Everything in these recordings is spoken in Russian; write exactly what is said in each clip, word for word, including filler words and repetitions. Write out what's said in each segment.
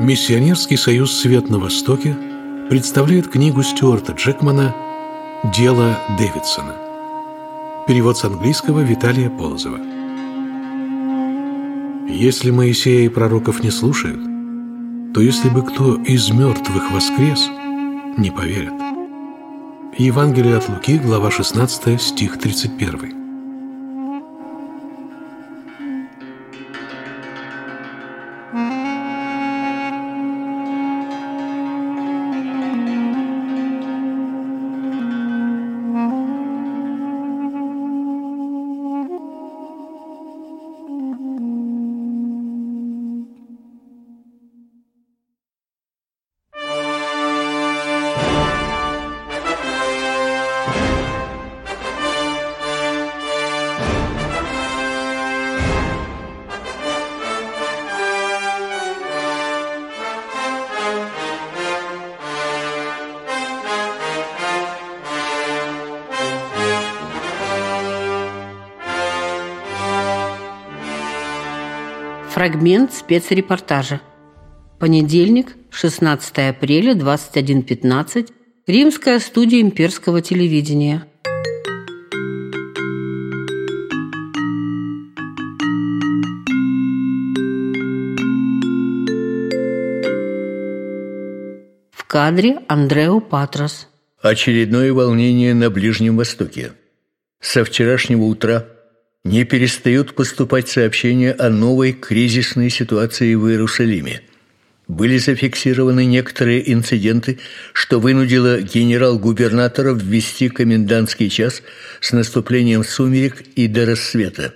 Миссионерский союз «Свет на Востоке» представляет книгу Стюарта Джекмана «Дело Дэвидсона». Перевод с английского Виталия Полозова. Если Моисея и пророков не слушают, то если бы кто из мертвых воскрес, не поверят. Евангелие от Луки, глава шестнадцатая, стих тридцать первый. Фрагмент спецрепортажа. Понедельник, шестнадцатое апреля, двадцать один пятнадцать. Римская студия имперского телевидения. В кадре Андрео Патрос. Очередное волнение на Ближнем Востоке. Со вчерашнего утра не перестают поступать сообщения о новой кризисной ситуации в Иерусалиме. Были зафиксированы некоторые инциденты, что вынудило генерал-губернатора ввести комендантский час с наступлением сумерек и до рассвета.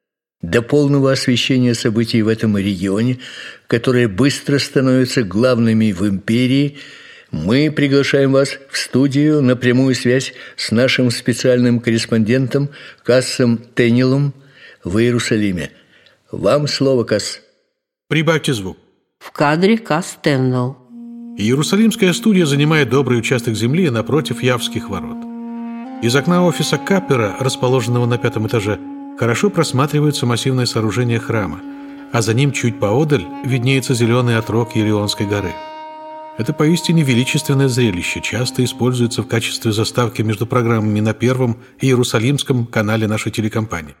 До полного освещения событий в этом регионе, которые быстро становятся главными в империи, мы приглашаем вас в студию на прямую связь с нашим специальным корреспондентом Кассом Теннелом в Иерусалиме. Вам слово, Касс. Прибавьте звук. В кадре Касс Теннел. Иерусалимская студия занимает добрый участок земли напротив Явских ворот. Из окна офиса Каппера, расположенного на пятом этаже, хорошо просматривается массивное сооружение храма, а за ним чуть поодаль виднеется зеленый отрог Елеонской горы. Это поистине величественное зрелище, часто используется в качестве заставки между программами на Первом и Иерусалимском канале нашей телекомпании.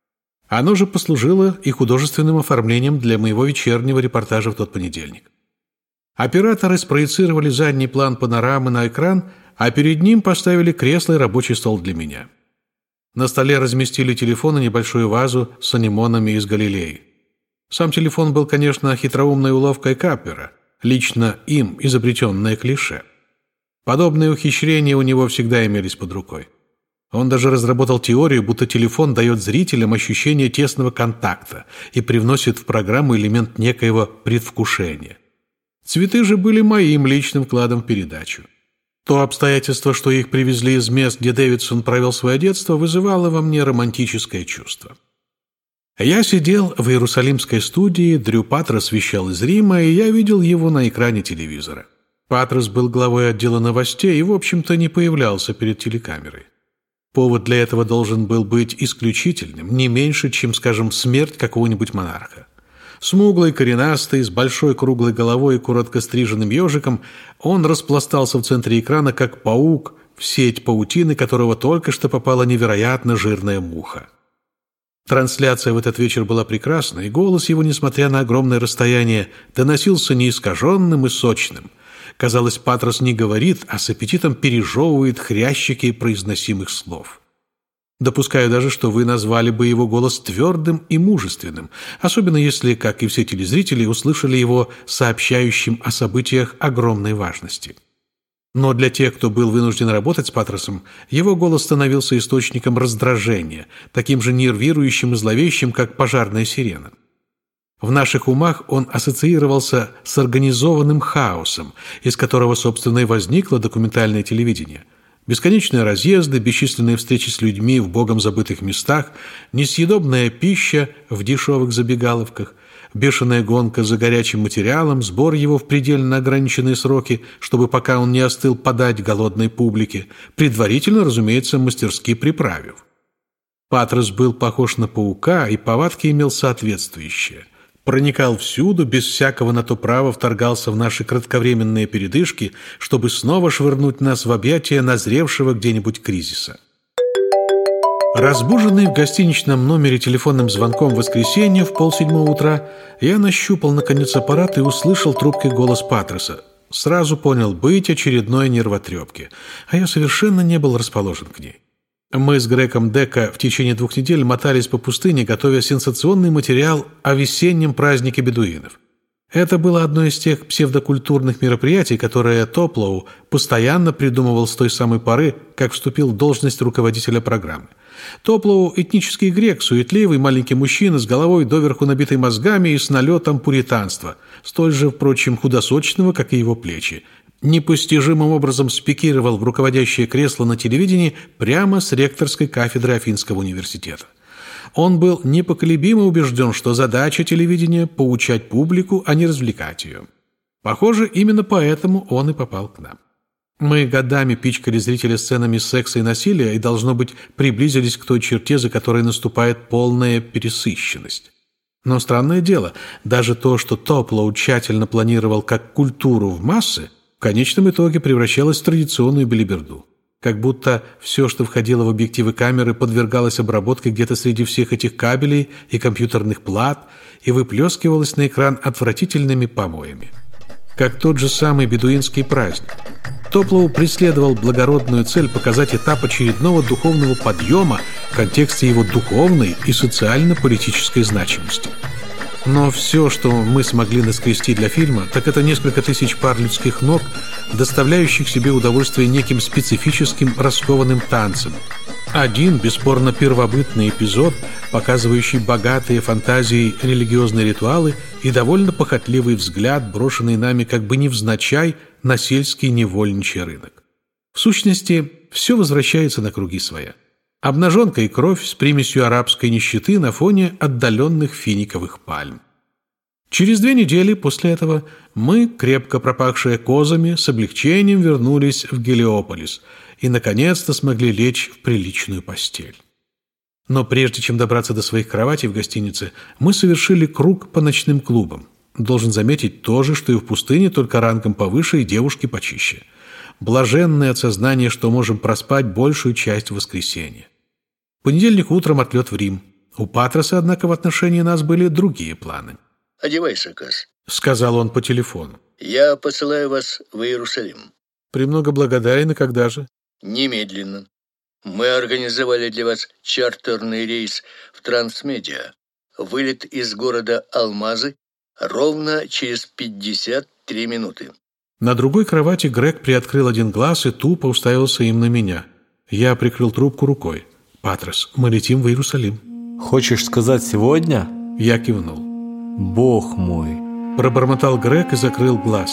Оно же послужило и художественным оформлением для моего вечернего репортажа в тот понедельник. Операторы спроецировали задний план панорамы на экран, а перед ним поставили кресло и рабочий стол для меня. На столе разместили телефон и небольшую вазу с анимонами из Галилеи. Сам телефон был, конечно, хитроумной уловкой Каппера, лично им изобретенное клише. Подобные ухищрения у него всегда имелись под рукой. Он даже разработал теорию, будто телефон дает зрителям ощущение тесного контакта и привносит в программу элемент некоего предвкушения. Цветы же были моим личным вкладом в передачу. То обстоятельство, что их привезли из мест, где Дэвидсон провел свое детство, вызывало во мне романтическое чувство. Я сидел в Иерусалимской студии, Дрю Патрос вещал из Рима, и я видел его на экране телевизора. Патрос был главой отдела новостей и, в общем-то, не появлялся перед телекамерой. Повод для этого должен был быть исключительным, не меньше, чем, скажем, смерть какого-нибудь монарха. Смуглый, коренастый, с большой круглой головой и коротко стриженным ежиком, он распластался в центре экрана, как паук, в сеть паутины которого только что попала невероятно жирная муха. Трансляция в этот вечер была прекрасна, и голос его, несмотря на огромное расстояние, доносился неискаженным и сочным. Казалось, Патрос не говорит, а с аппетитом пережевывает хрящики произносимых слов. Допускаю даже, что вы назвали бы его голос твердым и мужественным, особенно если, как и все телезрители, услышали его сообщающим о событиях огромной важности. Но для тех, кто был вынужден работать с Патросом, его голос становился источником раздражения, таким же нервирующим и зловещим, как пожарная сирена. В наших умах он ассоциировался с организованным хаосом, из которого, собственно, и возникло документальное телевидение. Бесконечные разъезды, бесчисленные встречи с людьми в богом забытых местах, несъедобная пища в дешевых забегаловках, бешеная гонка за горячим материалом, сбор его в предельно ограниченные сроки, чтобы пока он не остыл подать голодной публике, предварительно, разумеется, мастерски приправив. Патрос был похож на паука, и повадки имел соответствующие. проникал всюду, без всякого на то права вторгался в наши кратковременные передышки, чтобы снова швырнуть нас в объятия назревшего где-нибудь кризиса. Разбуженный в гостиничном номере телефонным звонком в воскресенье в полседьмого утра, я нащупал, наконец, аппарат и услышал трубкой голос Патроса. Сразу понял, быть очередной нервотрепки, а я совершенно не был расположен к ней. Мы с Грегом Дека в течение двух недель мотались по пустыне, готовя сенсационный материал о весеннем празднике бедуинов. Это было одно из тех псевдокультурных мероприятий, которые Топлоу постоянно придумывал с той самой поры, как вступил в должность руководителя программы. Топлоу – этнический грек, суетливый маленький мужчина с головой доверху набитой мозгами и с налетом пуританства, столь же, впрочем, худосочного, как и его плечи. Непостижимым образом спикировал в руководящее кресло на телевидении прямо с ректорской кафедры Афинского университета. Он был непоколебимо убежден, что задача телевидения – поучать публику, а не развлекать ее. Похоже, именно поэтому он и попал к нам. Мы годами пичкали зрителя сценами секса и насилия и, должно быть, приблизились к той черте, за которой наступает полная пересыщенность. Но странное дело, даже то, что Топлоу тщательно планировал как культуру в массы, в конечном итоге превращалось в традиционную белиберду. Как будто все, что входило в объективы камеры, подвергалось обработке где-то среди всех этих кабелей и компьютерных плат и выплескивалось на экран отвратительными помоями. Как тот же самый бедуинский праздник. Топлоу преследовал благородную цель показать этап очередного духовного подъема в контексте его духовной и социально-политической значимости. Но все, что мы смогли наскрести для фильма, так это несколько тысяч пар людских ног, доставляющих себе удовольствие неким специфическим раскованным танцем. Один, бесспорно, первобытный эпизод, показывающий богатые фантазии религиозные ритуалы и довольно похотливый взгляд, брошенный нами как бы невзначай на сельский невольничий рынок. В сущности, все возвращается на круги своя. Обнаженка и кровь с примесью арабской нищеты на фоне отдаленных финиковых пальм. Через две недели после этого мы, крепко пропахшие козами, с облегчением вернулись в Гелиополис и, наконец-то, смогли лечь в приличную постель. Но прежде чем добраться до своих кроватей в гостинице, мы совершили круг по ночным клубам. Должен заметить то же, что и в пустыне, только рангом повыше и девушки почище. Блаженное от сознания, что можем проспать большую часть воскресенья. В понедельник утром отлет в Рим. У Патроса, однако, в отношении нас были другие планы. «Одевайся, Кас», — сказал он по телефону. «Я посылаю вас в Иерусалим». «Премного благодарен, и когда же?» «Немедленно. Мы организовали для вас чартерный рейс в Трансмедиа. Вылет из города Алмазы ровно через пятьдесят три минуты». На другой кровати Грег приоткрыл один глаз и тупо уставился им на меня. Я прикрыл трубку рукой. «Патрос, мы летим в Иерусалим». «Хочешь сказать сегодня?» Я кивнул. «Бог мой!» Пробормотал Грег и закрыл глаз.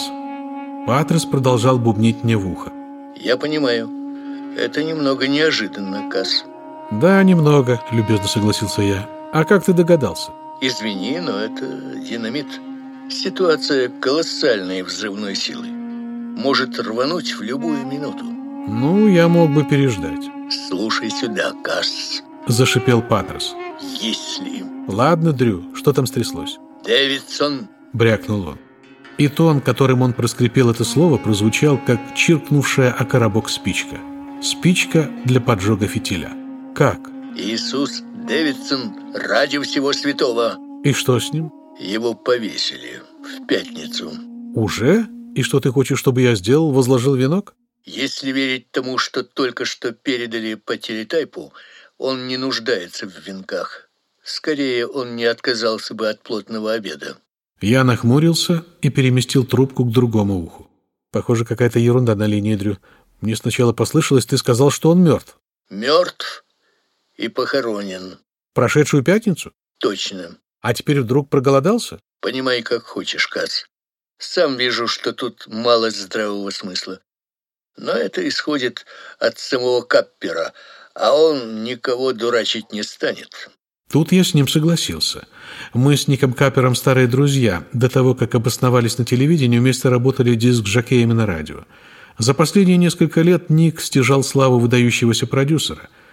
Патрос продолжал бубнить мне в ухо. «Я понимаю. Это немного неожиданно, Кас». «Да, немного», — любезно согласился я. «А как ты догадался?» «Извини, но это динамит. Ситуация колоссальной взрывной силы. Может рвануть в любую минуту». «Ну, я мог бы переждать». «Слушай сюда, Кас», — зашипел Патрос. «Если...» «Ладно, Дрю, что там стряслось?» «Дэвидсон», — брякнул он. И тон, которым он проскрипел это слово, прозвучал, как чиркнувшая о коробок спичка. Спичка для поджога фитиля. «Как?» «Иисус Дэвидсон ради всего святого». «И что с ним?» «Его повесили в пятницу». «Уже? И что ты хочешь, чтобы я сделал? Возложил венок?» «Если верить тому, что только что передали по телетайпу, он не нуждается в венках. Скорее, он не отказался бы от плотного обеда». Я нахмурился и переместил трубку к другому уху. «Похоже, какая-то ерунда на линии, Дрю. Мне сначала послышалось, ты сказал, что он мертв». «Мертв и похоронен». «Прошедшую пятницу?» «Точно». «А теперь вдруг проголодался?» «Понимай, как хочешь, Кац. Сам вижу, что тут мало здравого смысла. Но это исходит от самого Каппера, а он никого дурачить не станет». Тут я с ним согласился. Мы с Ником Каппером старые друзья. До того, как обосновались на телевидении, вместе работали диск-жокеями на радио. За последние несколько лет Ник стяжал славу выдающегося продюсера.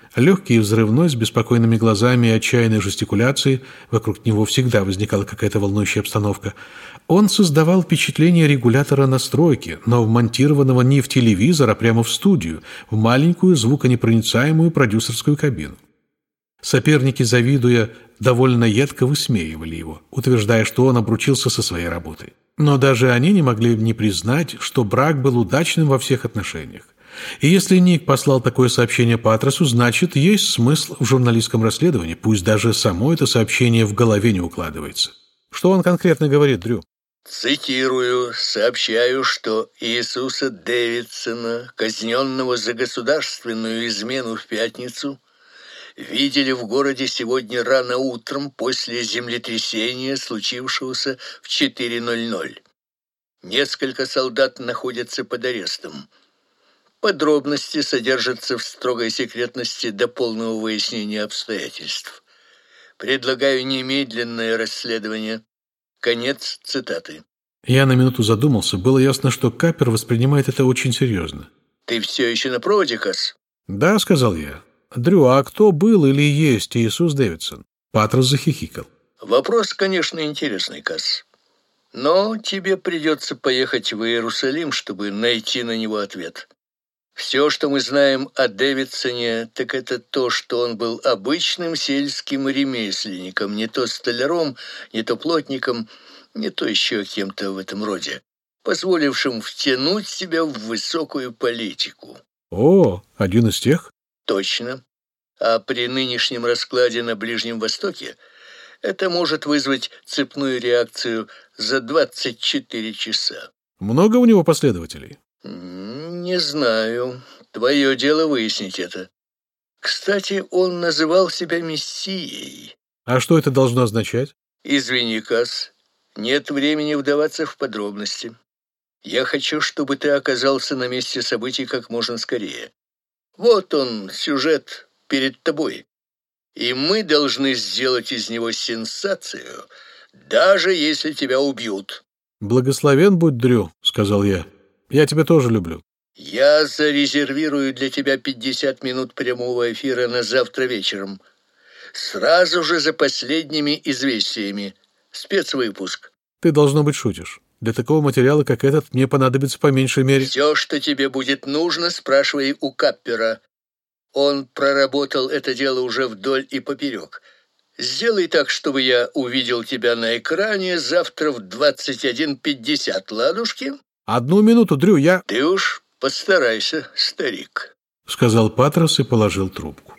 Легкий и взрывной, с беспокойными глазами и отчаянной жестикуляцией, вокруг него всегда возникала какая-то волнующая обстановка, он создавал впечатление регулятора настройки, но вмонтированного не в телевизор, а прямо в студию, в маленькую звуконепроницаемую продюсерскую кабину. Соперники, завидуя, довольно едко высмеивали его, утверждая, что он обручился со своей работой. Но даже они не могли не признать, что брак был удачным во всех отношениях. И если Ник послал такое сообщение Патросу, значит, есть смысл в журналистском расследовании, пусть даже само это сообщение в голове не укладывается. Что он конкретно говорит, Дрю? Цитирую, сообщаю, что Иисуса Дэвидсона, казненного за государственную измену в пятницу, видели в городе сегодня рано утром после землетрясения, случившегося в четыре ноль ноль. Несколько солдат находятся под арестом. Подробности содержатся в строгой секретности до полного выяснения обстоятельств. Предлагаю немедленное расследование. Конец цитаты. Я на минуту задумался. Было ясно, что Каппер воспринимает это очень серьезно. Ты все еще на проводе, Касс? Да, сказал я. Дрю, а кто был или есть Иисус Дэвидсон? Патрос захихикал. Вопрос, конечно, интересный, Касс. Но тебе придется поехать в Иерусалим, чтобы найти на него ответ. Все, что мы знаем о Дэвидсоне, так это то, что он был обычным сельским ремесленником, не то столяром, не то плотником, не то еще кем-то в этом роде, позволившим втянуть себя в высокую политику. О, один из тех? Точно. А при нынешнем раскладе на Ближнем Востоке это может вызвать цепную реакцию за двадцать четыре часа. Много у него последователей? Не знаю. Твое дело выяснить это. Кстати, он называл себя мессией. А что это должно означать? Извини, Касс, нет времени вдаваться в подробности. Я хочу, чтобы ты оказался на месте событий как можно скорее. Вот он, сюжет, перед тобой. И мы должны сделать из него сенсацию, даже если тебя убьют. «Благословен будь, Дрю», — сказал я. «Я тебя тоже люблю». Я зарезервирую для тебя пятьдесят минут прямого эфира на завтра вечером. Сразу же за последними известиями. Спецвыпуск. Ты, должно быть, шутишь. Для такого материала, как этот, мне понадобится по меньшей мере... Все, что тебе будет нужно, спрашивай у Каппера. Он проработал это дело уже вдоль и поперек. Сделай так, чтобы я увидел тебя на экране завтра в двадцать один пятьдесят, ладушки? Одну минуту, Дрю, я... Ты уж постарайся, старик, — сказал Патрос и положил трубку.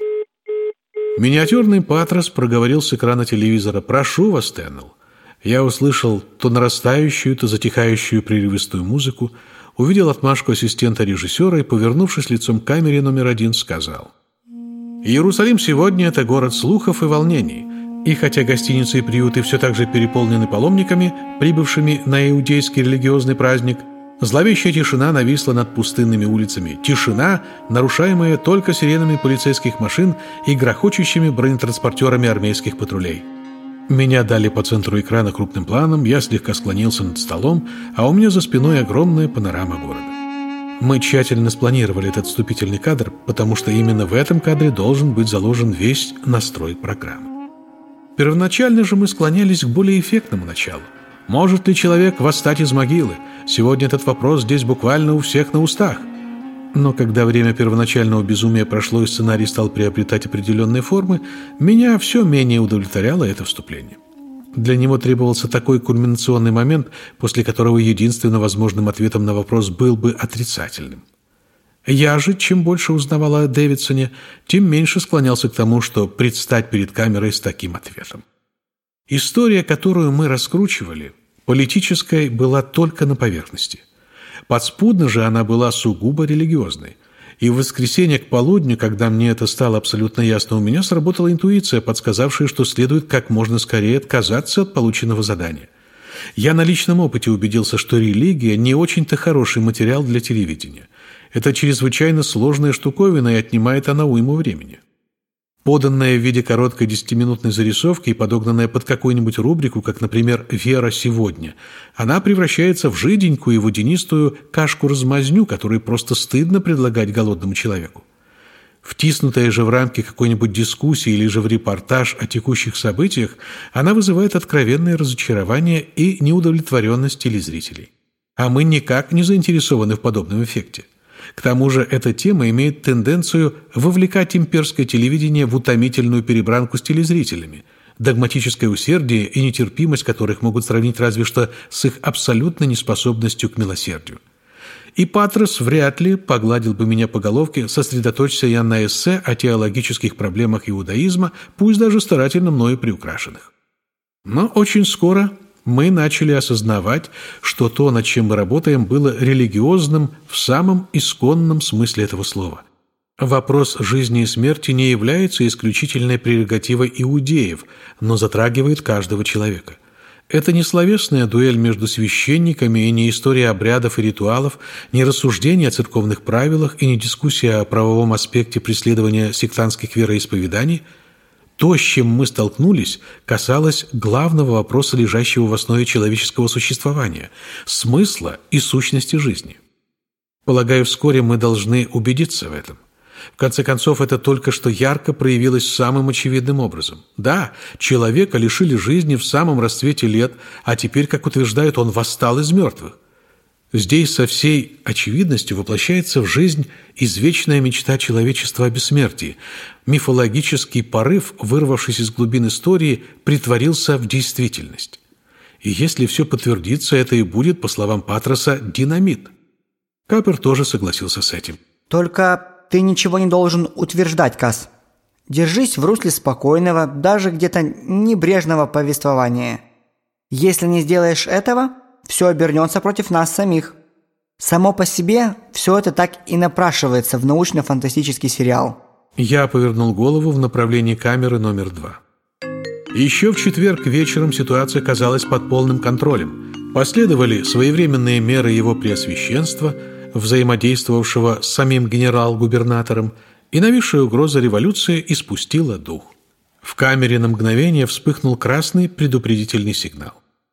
Миниатюрный Патрос проговорил с экрана телевизора: «Прошу вас, Теннелл». Я услышал то нарастающую, то затихающую прерывистую музыку, увидел отмашку ассистента режиссера и, повернувшись лицом к камере номер один, сказал: «Иерусалим сегодня – это город слухов и волнений, и хотя гостиницы и приюты все так же переполнены паломниками, прибывшими на иудейский религиозный праздник, зловещая тишина нависла над пустынными улицами. Тишина, нарушаемая только сиренами полицейских машин и грохочущими бронетранспортерами армейских патрулей. Меня дали по центру экрана крупным планом, я слегка склонился над столом, а у меня за спиной огромная панорама города. Мы тщательно спланировали этот вступительный кадр, потому что именно в этом кадре должен быть заложен весь настрой программы. Первоначально же мы склонялись к более эффектному началу. Может ли человек восстать из могилы? Сегодня этот вопрос здесь буквально у всех на устах. Но когда время первоначального безумия прошло и сценарий стал приобретать определенные формы, меня все менее удовлетворяло это вступление. Для него требовался такой кульминационный момент, после которого единственно возможным ответом на вопрос был бы отрицательным. Я же, чем больше узнавал о Дэвидсоне, тем меньше склонялся к тому, что предстать перед камерой с таким ответом. История, которую мы раскручивали, политической, была только на поверхности. Подспудно же она была сугубо религиозной. И в воскресенье к полудню, когда мне это стало абсолютно ясно, у меня сработала интуиция, подсказавшая, что следует как можно скорее отказаться от полученного задания. Я на личном опыте убедился, что религия не очень-то хороший материал для телевидения. Это чрезвычайно сложная штуковина, и отнимает она уйму времени. Поданная в виде короткой десятиминутной зарисовки и подогнанная под какую-нибудь рубрику, как, например, «Вера сегодня», она превращается в жиденькую и водянистую кашку-размазню, которую просто стыдно предлагать голодному человеку. Втиснутая же в рамки какой-нибудь дискуссии или же в репортаж о текущих событиях, она вызывает откровенное разочарование и неудовлетворенность телезрителей. А мы никак не заинтересованы в подобном эффекте. К тому же эта тема имеет тенденцию вовлекать имперское телевидение в утомительную перебранку с телезрителями, догматическое усердие и нетерпимость которых могут сравнить разве что с их абсолютной неспособностью к милосердию. И Патрос вряд ли погладил бы меня по головке, сосредоточься я на эссе о теологических проблемах иудаизма, пусть даже старательно мною приукрашенных. Но очень скоро мы начали осознавать, что то, над чем мы работаем, было религиозным в самом исконном смысле этого слова. Вопрос жизни и смерти не является исключительной прерогативой иудеев, но затрагивает каждого человека. Это не словесная дуэль между священниками и не история обрядов и ритуалов, не рассуждение о церковных правилах и не дискуссия о правовом аспекте преследования сектантских вероисповеданий. То, с чем мы столкнулись, касалось главного вопроса, лежащего в основе человеческого существования – смысла и сущности жизни. Полагаю, вскоре мы должны убедиться в этом. В конце концов, это только что ярко проявилось самым очевидным образом. Да, человека лишили жизни в самом расцвете лет, а теперь, как утверждают, он восстал из мертвых. Здесь со всей очевидностью воплощается в жизнь извечная мечта человечества о бессмертии. Мифологический порыв, вырвавшись из глубин истории, притворился в действительность. И если все подтвердится, это и будет, по словам Патроса, динамит. Капер тоже согласился с этим. Только ты ничего не должен утверждать, Кас. Держись в русле спокойного, даже где-то небрежного повествования. Если не сделаешь этого, все обернется против нас самих. Само по себе все это так и напрашивается в научно-фантастический сериал. Я повернул голову в направлении камеры номер два. Еще в четверг вечером ситуация казалась под полным контролем. Последовали своевременные меры его преосвященства, взаимодействовавшего с самим генерал-губернатором, и нависшая угроза революции испустила дух. В камере на мгновение вспыхнул красный предупредительный сигнал.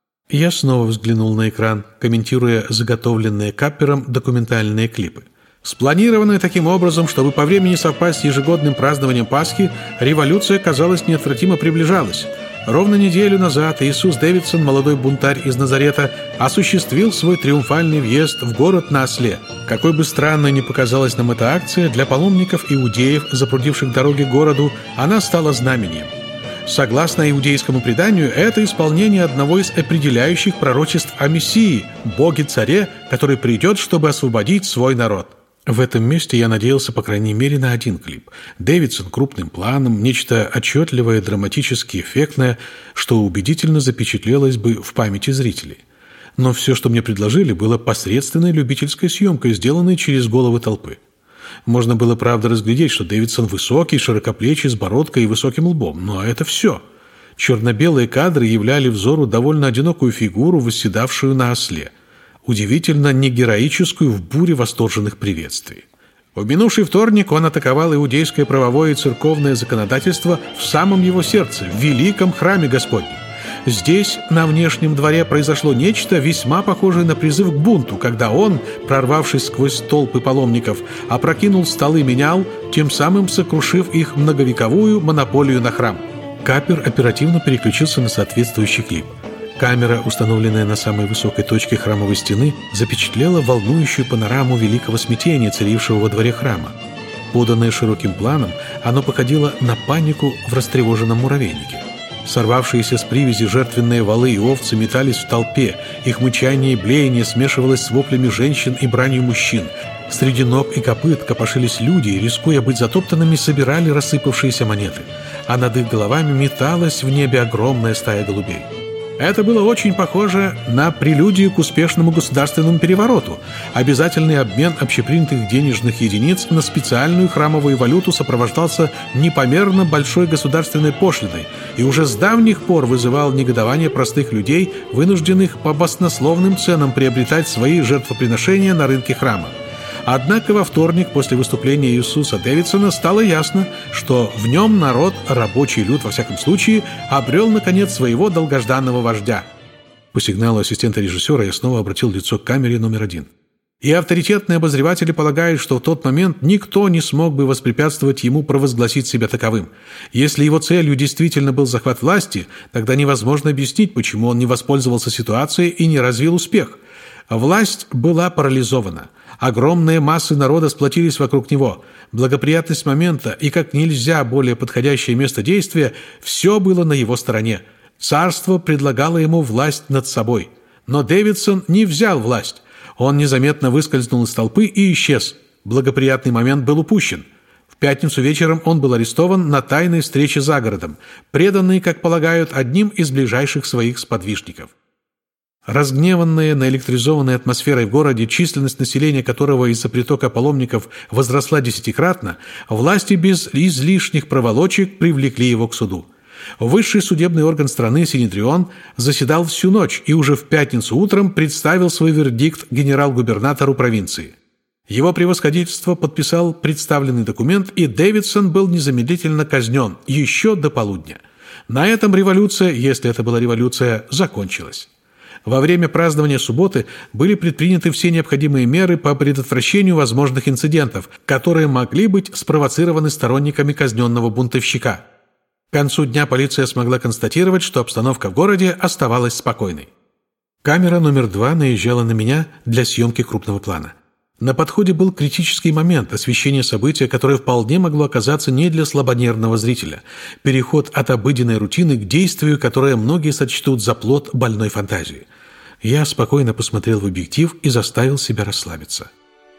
Я снова взглянул на экран, комментируя заготовленные Каппером документальные клипы. Спланированная таким образом, чтобы по времени совпасть с ежегодным празднованием Пасхи, революция, казалось, неотвратимо приближалась. Ровно неделю назад Иисус Дэвидсон, молодой бунтарь из Назарета, осуществил свой триумфальный въезд в город на осле. Какой бы странной ни показалась нам эта акция, для паломников-иудеев, запрудивших дороги к городу, она стала знамением. Согласно иудейскому преданию, это исполнение одного из определяющих пророчеств о Мессии, Боге-царе, который придет, чтобы освободить свой народ. В этом месте я надеялся, по крайней мере, на один клип. Дэвидсон крупным планом, нечто отчетливое, драматически эффектное, что убедительно запечатлелось бы в памяти зрителей. Но все, что мне предложили, было посредственной любительской съемкой, сделанной через головы толпы. Можно было, правда, разглядеть, что Дэвидсон высокий, широкоплечий, с бородкой и высоким лбом. Но это все. Черно-белые кадры являли взору довольно одинокую фигуру, восседавшую на осле. Удивительно не героическую в буре восторженных приветствий. В минувший вторник он атаковал иудейское правовое и церковное законодательство в самом его сердце, в великом храме Господнем. Здесь, на внешнем дворе, произошло нечто весьма похожее на призыв к бунту, когда он, прорвавшись сквозь толпы паломников, опрокинул столы менял, тем самым сокрушив их многовековую монополию на храм. Капер оперативно переключился на соответствующий клип. Камера, установленная на самой высокой точке храмовой стены, запечатлела волнующую панораму великого смятения, царившего во дворе храма. Поданное широким планом, оно походило на панику в растревоженном муравейнике. Сорвавшиеся с привязи жертвенные валы и овцы метались в толпе, их мычание и блеяние смешивалось с воплями женщин и бранью мужчин. Среди ног и копыт копошились люди и, рискуя быть затоптанными, собирали рассыпавшиеся монеты, а над их головами металась в небе огромная стая голубей. Это было очень похоже на прелюдию к успешному государственному перевороту. Обязательный обмен общепринятых денежных единиц на специальную храмовую валюту сопровождался непомерно большой государственной пошлиной и уже с давних пор вызывал негодование простых людей, вынужденных по баснословным ценам приобретать свои жертвоприношения на рынке храма. Однако во вторник после выступления Иисуса Дэвидсона стало ясно, что в нем народ, рабочий люд во всяком случае, обрел, наконец, своего долгожданного вождя. По сигналу ассистента режиссера я снова обратил лицо к камере номер один. И авторитетные обозреватели полагают, что в тот момент никто не смог бы воспрепятствовать ему провозгласить себя таковым. Если его целью действительно был захват власти, тогда невозможно объяснить, почему он не воспользовался ситуацией и не развил успех. Власть была парализована. Огромные массы народа сплотились вокруг него. Благоприятность момента и как нельзя более подходящее место действия – все было на его стороне. Царство предлагало ему власть над собой. Но Дэвидсон не взял власть. Он незаметно выскользнул из толпы и исчез. Благоприятный момент был упущен. В пятницу вечером он был арестован на тайной встрече за городом, преданный, как полагают, одним из ближайших своих сподвижников. Разгневанная наэлектризованной атмосферой в городе, численность населения которого из-за притока паломников возросла десятикратно, власти без излишних проволочек привлекли его к суду. Высший судебный орган страны Синедрион заседал всю ночь и уже в пятницу утром представил свой вердикт генерал-губернатору провинции. Его превосходительство подписал представленный документ, и Дэвидсон был незамедлительно казнен еще до полудня. На этом революция, если это была революция, закончилась. Во время празднования субботы были предприняты все необходимые меры по предотвращению возможных инцидентов, которые могли быть спровоцированы сторонниками казненного бунтовщика. К концу дня полиция смогла констатировать, что обстановка в городе оставалась спокойной. Камера номер два наезжала на меня для съемки крупного плана. На подходе был критический момент освещения события, которое вполне могло оказаться не для слабонервного зрителя. Переход от обыденной рутины к действию, которое многие сочтут за плод больной фантазии. Я спокойно посмотрел в объектив и заставил себя расслабиться.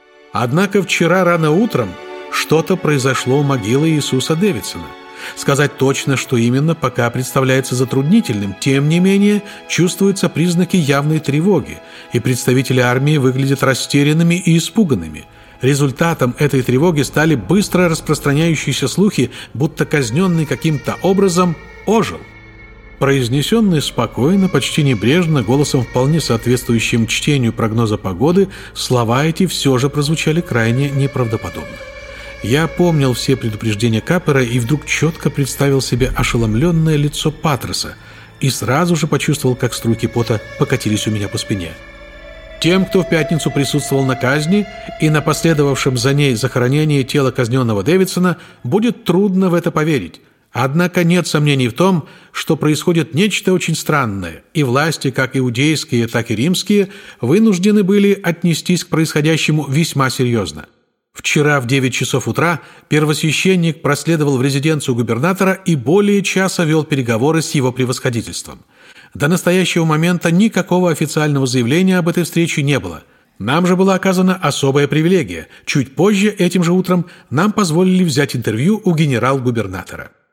Однако вчера рано утром что-то произошло у могилы Иисуса Дэвидсона. Сказать точно, что именно, пока представляется затруднительным. Тем не менее, чувствуются признаки явной тревоги, и представители армии выглядят растерянными и испуганными. Результатом этой тревоги стали быстро распространяющиеся слухи, будто казненный каким-то образом ожил. Произнесенные спокойно, почти небрежно, голосом вполне соответствующим чтению прогноза погоды, слова эти все же прозвучали крайне неправдоподобно. Я помнил все предупреждения Капера и вдруг четко представил себе ошеломленное лицо Патроса и сразу же почувствовал, как струйки пота покатились у меня по спине. Тем, кто в пятницу присутствовал на казни и на последовавшем за ней захоронении тела казненного Дэвидсона, будет трудно в это поверить. Однако нет сомнений в том, что происходит нечто очень странное, и власти, как иудейские, так и римские, вынуждены были отнестись к происходящему весьма серьезно. Вчера в девять часов утра первосвященник проследовал в резиденцию губернатора и более часа вел переговоры с его превосходительством. До настоящего момента никакого официального заявления об этой встрече не было. Нам же была оказана особая привилегия. Чуть позже, этим же утром, нам позволили взять интервью у генерал-губернатора.